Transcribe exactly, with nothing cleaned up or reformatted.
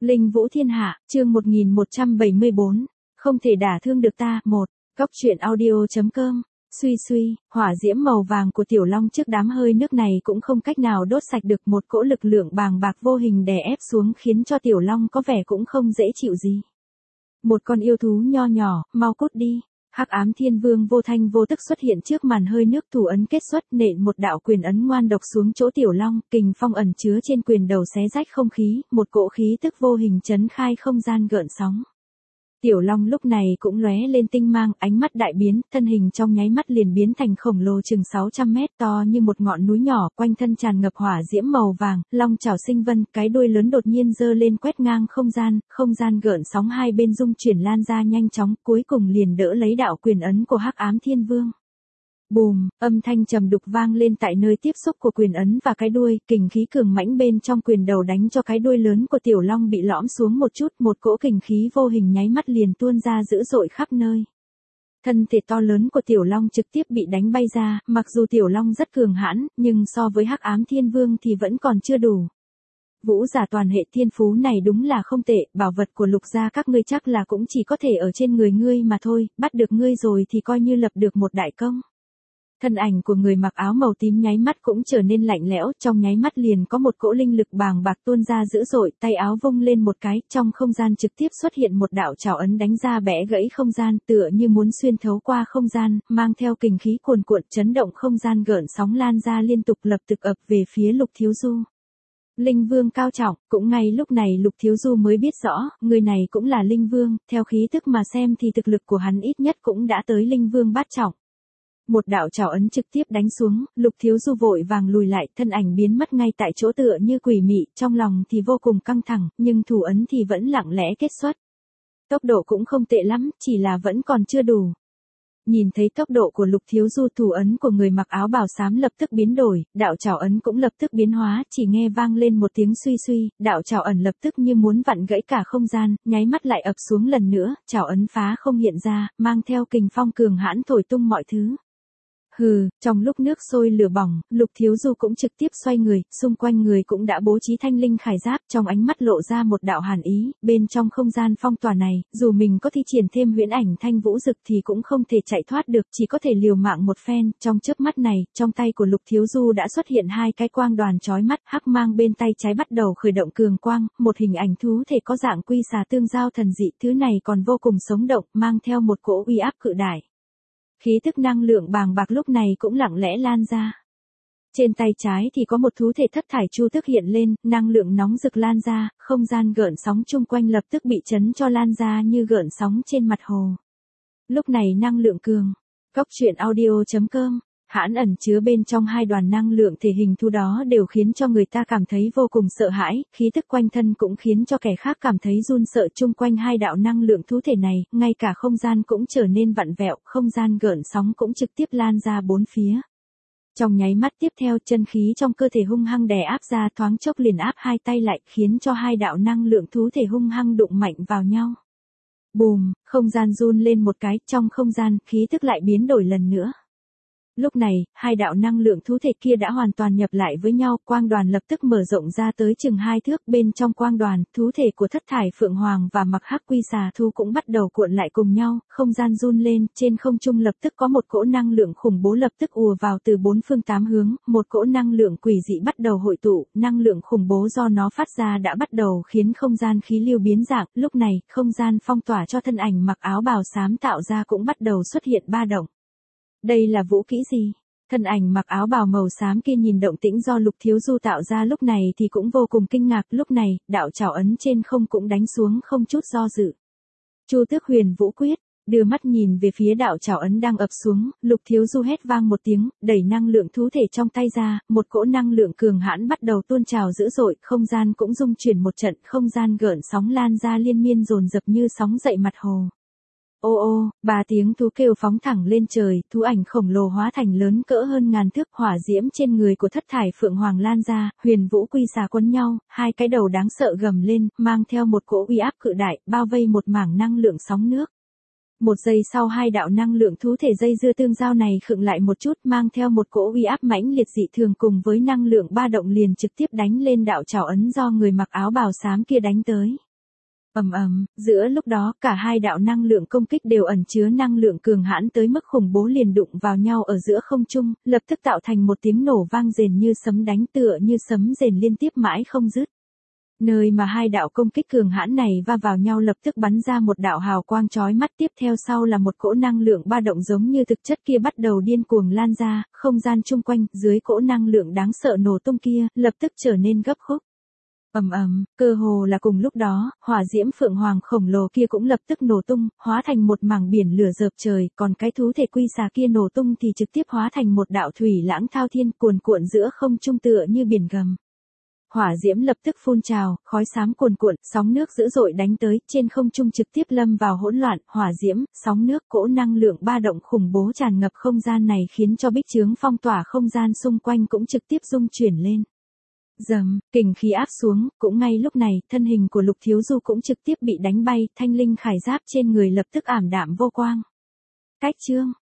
Linh Vũ Thiên Hạ, chương một nghìn một trăm bảy mươi bốn. Không thể đả thương được ta. một. Góc truyện audio.com. Suy suy, hỏa diễm màu vàng của Tiểu Long trước đám hơi nước này cũng không cách nào đốt sạch được, một cỗ lực lượng bàng bạc vô hình đè ép xuống khiến cho Tiểu Long có vẻ cũng không dễ chịu gì. Một con yêu thú nho nhỏ, mau cút đi. Hắc Ám Thiên Vương vô thanh vô tức xuất hiện trước màn hơi nước, thủ ấn kết xuất, nện một đạo quyền ấn ngoan độc xuống chỗ Tiểu Long, kình phong ẩn chứa trên quyền đầu xé rách không khí, một cỗ khí tức vô hình chấn khai không gian gợn sóng. Tiểu Long lúc này cũng lóe lên tinh mang, ánh mắt đại biến, thân hình trong nháy mắt liền biến thành khổng lồ chừng sáu trăm mét, to như một ngọn núi nhỏ, quanh thân tràn ngập hỏa diễm màu vàng, long chảo sinh vân, cái đuôi lớn đột nhiên giơ lên quét ngang không gian, không gian gợn sóng hai bên dung chuyển lan ra nhanh chóng, cuối cùng liền đỡ lấy đạo quyền ấn của Hắc Ám Thiên Vương. Bùm, âm thanh trầm đục vang lên tại nơi tiếp xúc của quyền ấn và cái đuôi, kình khí cường mãnh bên trong quyền đầu đánh cho cái đuôi lớn của Tiểu Long bị lõm xuống một chút, một cỗ kình khí vô hình nháy mắt liền tuôn ra dữ dội khắp nơi. Thân thể to lớn của Tiểu Long trực tiếp bị đánh bay ra, mặc dù Tiểu Long rất cường hãn, nhưng so với Hắc Ám Thiên Vương thì vẫn còn chưa đủ. Vũ giả toàn hệ thiên phú này đúng là không tệ, bảo vật của Lục gia các ngươi chắc là cũng chỉ có thể ở trên người ngươi mà thôi, bắt được ngươi rồi thì coi như lập được một đại công. Thân ảnh của người mặc áo màu tím nháy mắt cũng trở nên lạnh lẽo, trong nháy mắt liền có một cỗ linh lực bàng bạc tuôn ra dữ dội, tay áo vung lên một cái, trong không gian trực tiếp xuất hiện một đạo trảo ấn đánh ra bẻ gãy không gian, tựa như muốn xuyên thấu qua không gian, mang theo kình khí cuồn cuộn chấn động không gian gợn sóng lan ra liên tục lập tức ập về phía Lục Thiếu Du. Linh Vương cao trọng, cũng ngay lúc này Lục Thiếu Du mới biết rõ, người này cũng là Linh Vương, theo khí tức mà xem thì thực lực của hắn ít nhất cũng đã tới Linh Vương bát trọng. Một đạo trảo ấn trực tiếp đánh xuống, Lục Thiếu Du vội vàng lùi lại, thân ảnh biến mất ngay tại chỗ tựa như quỷ mị, trong lòng thì vô cùng căng thẳng, nhưng thủ ấn thì vẫn lặng lẽ kết xuất. Tốc độ cũng không tệ lắm, chỉ là vẫn còn chưa đủ. Nhìn thấy tốc độ của Lục Thiếu Du, thủ ấn của người mặc áo bào xám lập tức biến đổi, đạo trảo ấn cũng lập tức biến hóa, chỉ nghe vang lên một tiếng suy suy, đạo trảo ẩn lập tức như muốn vặn gãy cả không gian, nháy mắt lại ập xuống lần nữa, trảo ấn phá không hiện ra, mang theo kình phong cường hãn thổi tung mọi thứ. Hừ, trong lúc nước sôi lửa bỏng, Lục Thiếu Du cũng trực tiếp xoay người, xung quanh người cũng đã bố trí thanh linh khải giáp, trong ánh mắt lộ ra một đạo hàn ý, bên trong không gian phong tỏa này, dù mình có thi triển thêm huyễn ảnh thanh vũ dực thì cũng không thể chạy thoát được, chỉ có thể liều mạng một phen, trong chớp mắt này, trong tay của Lục Thiếu Du đã xuất hiện hai cái quang đoàn chói mắt, hắc mang bên tay trái bắt đầu khởi động cường quang, một hình ảnh thú thể có dạng quy xà tương giao thần dị, thứ này còn vô cùng sống động, mang theo một cỗ uy áp cự đại. Khí tức năng lượng bàng bạc lúc này cũng lặng lẽ lan ra. Trên tay trái thì có một thú thể thất thải chu tước hiện lên, năng lượng nóng rực lan ra, không gian gợn sóng chung quanh lập tức bị chấn cho lan ra như gợn sóng trên mặt hồ. Lúc này năng lượng cường, góc truyện audio.com, hãn ẩn chứa bên trong hai đoàn năng lượng thể hình thú đó đều khiến cho người ta cảm thấy vô cùng sợ hãi, khí tức quanh thân cũng khiến cho kẻ khác cảm thấy run sợ. Chung quanh hai đạo năng lượng thú thể này, ngay cả không gian cũng trở nên vặn vẹo, không gian gợn sóng cũng trực tiếp lan ra bốn phía. Trong nháy mắt tiếp theo, chân khí trong cơ thể hung hăng đè áp ra, thoáng chốc liền áp hai tay lại, khiến cho hai đạo năng lượng thú thể hung hăng đụng mạnh vào nhau. Bùm, không gian run lên một cái, trong không gian, khí tức lại biến đổi lần nữa. Lúc này, hai đạo năng lượng thú thể kia đã hoàn toàn nhập lại với nhau, quang đoàn lập tức mở rộng ra tới chừng hai thước, bên trong quang đoàn, thú thể của thất thải phượng hoàng và mặc hắc quy xà thu cũng bắt đầu cuộn lại cùng nhau, không gian run lên, trên không trung lập tức có một cỗ năng lượng khủng bố lập tức ùa vào từ bốn phương tám hướng, một cỗ năng lượng quỷ dị bắt đầu hội tụ, năng lượng khủng bố do nó phát ra đã bắt đầu khiến không gian khí lưu biến dạng, lúc này, không gian phong tỏa cho thân ảnh mặc áo bào xám tạo ra cũng bắt đầu xuất hiện ba động. Đây là vũ kỹ gì? Thân ảnh mặc áo bào màu xám kia nhìn động tĩnh do Lục Thiếu Du tạo ra lúc này thì cũng vô cùng kinh ngạc, lúc này, đạo trảo ấn trên không cũng đánh xuống không chút do dự. Chu Tước Huyền Vũ Quyết, đưa mắt nhìn về phía đạo trảo ấn đang ập xuống, Lục Thiếu Du hét vang một tiếng, đẩy năng lượng thú thể trong tay ra, một cỗ năng lượng cường hãn bắt đầu tuôn trào dữ dội, không gian cũng rung chuyển một trận, không gian gợn sóng lan ra liên miên dồn dập như sóng dậy mặt hồ. Ô ô, ba tiếng thú kêu phóng thẳng lên trời, thú ảnh khổng lồ hóa thành lớn cỡ hơn ngàn thước, hỏa diễm trên người của thất thải phượng hoàng lan ra, huyền vũ quy xà quấn nhau, hai cái đầu đáng sợ gầm lên, mang theo một cỗ uy áp cự đại, bao vây một mảng năng lượng sóng nước. Một giây sau hai đạo năng lượng thú thể dây dưa tương giao này khựng lại một chút, mang theo một cỗ uy áp mãnh liệt dị thường cùng với năng lượng ba động liền trực tiếp đánh lên đạo trảo ấn do người mặc áo bào xám kia đánh tới. Ầm ầm, giữa lúc đó, cả hai đạo năng lượng công kích đều ẩn chứa năng lượng cường hãn tới mức khủng bố liền đụng vào nhau ở giữa không trung, lập tức tạo thành một tiếng nổ vang rền như sấm đánh tựa như sấm rền liên tiếp mãi không dứt. Nơi mà hai đạo công kích cường hãn này va vào nhau lập tức bắn ra một đạo hào quang chói mắt, tiếp theo sau là một cỗ năng lượng ba động giống như thực chất kia bắt đầu điên cuồng lan ra, không gian chung quanh, dưới cỗ năng lượng đáng sợ nổ tung kia, lập tức trở nên gấp khúc. Ầm ầm, cơ hồ là cùng lúc đó, hỏa diễm phượng hoàng khổng lồ kia cũng lập tức nổ tung, hóa thành một mảng biển lửa rợp trời, còn cái thú thể quy xà kia nổ tung thì trực tiếp hóa thành một đạo thủy lãng thao thiên cuồn cuộn giữa không trung tựa như biển gầm. Hỏa diễm lập tức phun trào, khói xám cuồn cuộn, sóng nước dữ dội đánh tới, trên không trung trực tiếp lâm vào hỗn loạn, hỏa diễm, sóng nước, cỗ năng lượng ba động khủng bố tràn ngập không gian này khiến cho bích chướng phong tỏa không gian xung quanh cũng trực tiếp rung chuyển lên. Dầm, kình khí áp xuống, cũng ngay lúc này, thân hình của Lục Thiếu Du cũng trực tiếp bị đánh bay, thanh linh khải giáp trên người lập tức ảm đạm vô quang. Cách chương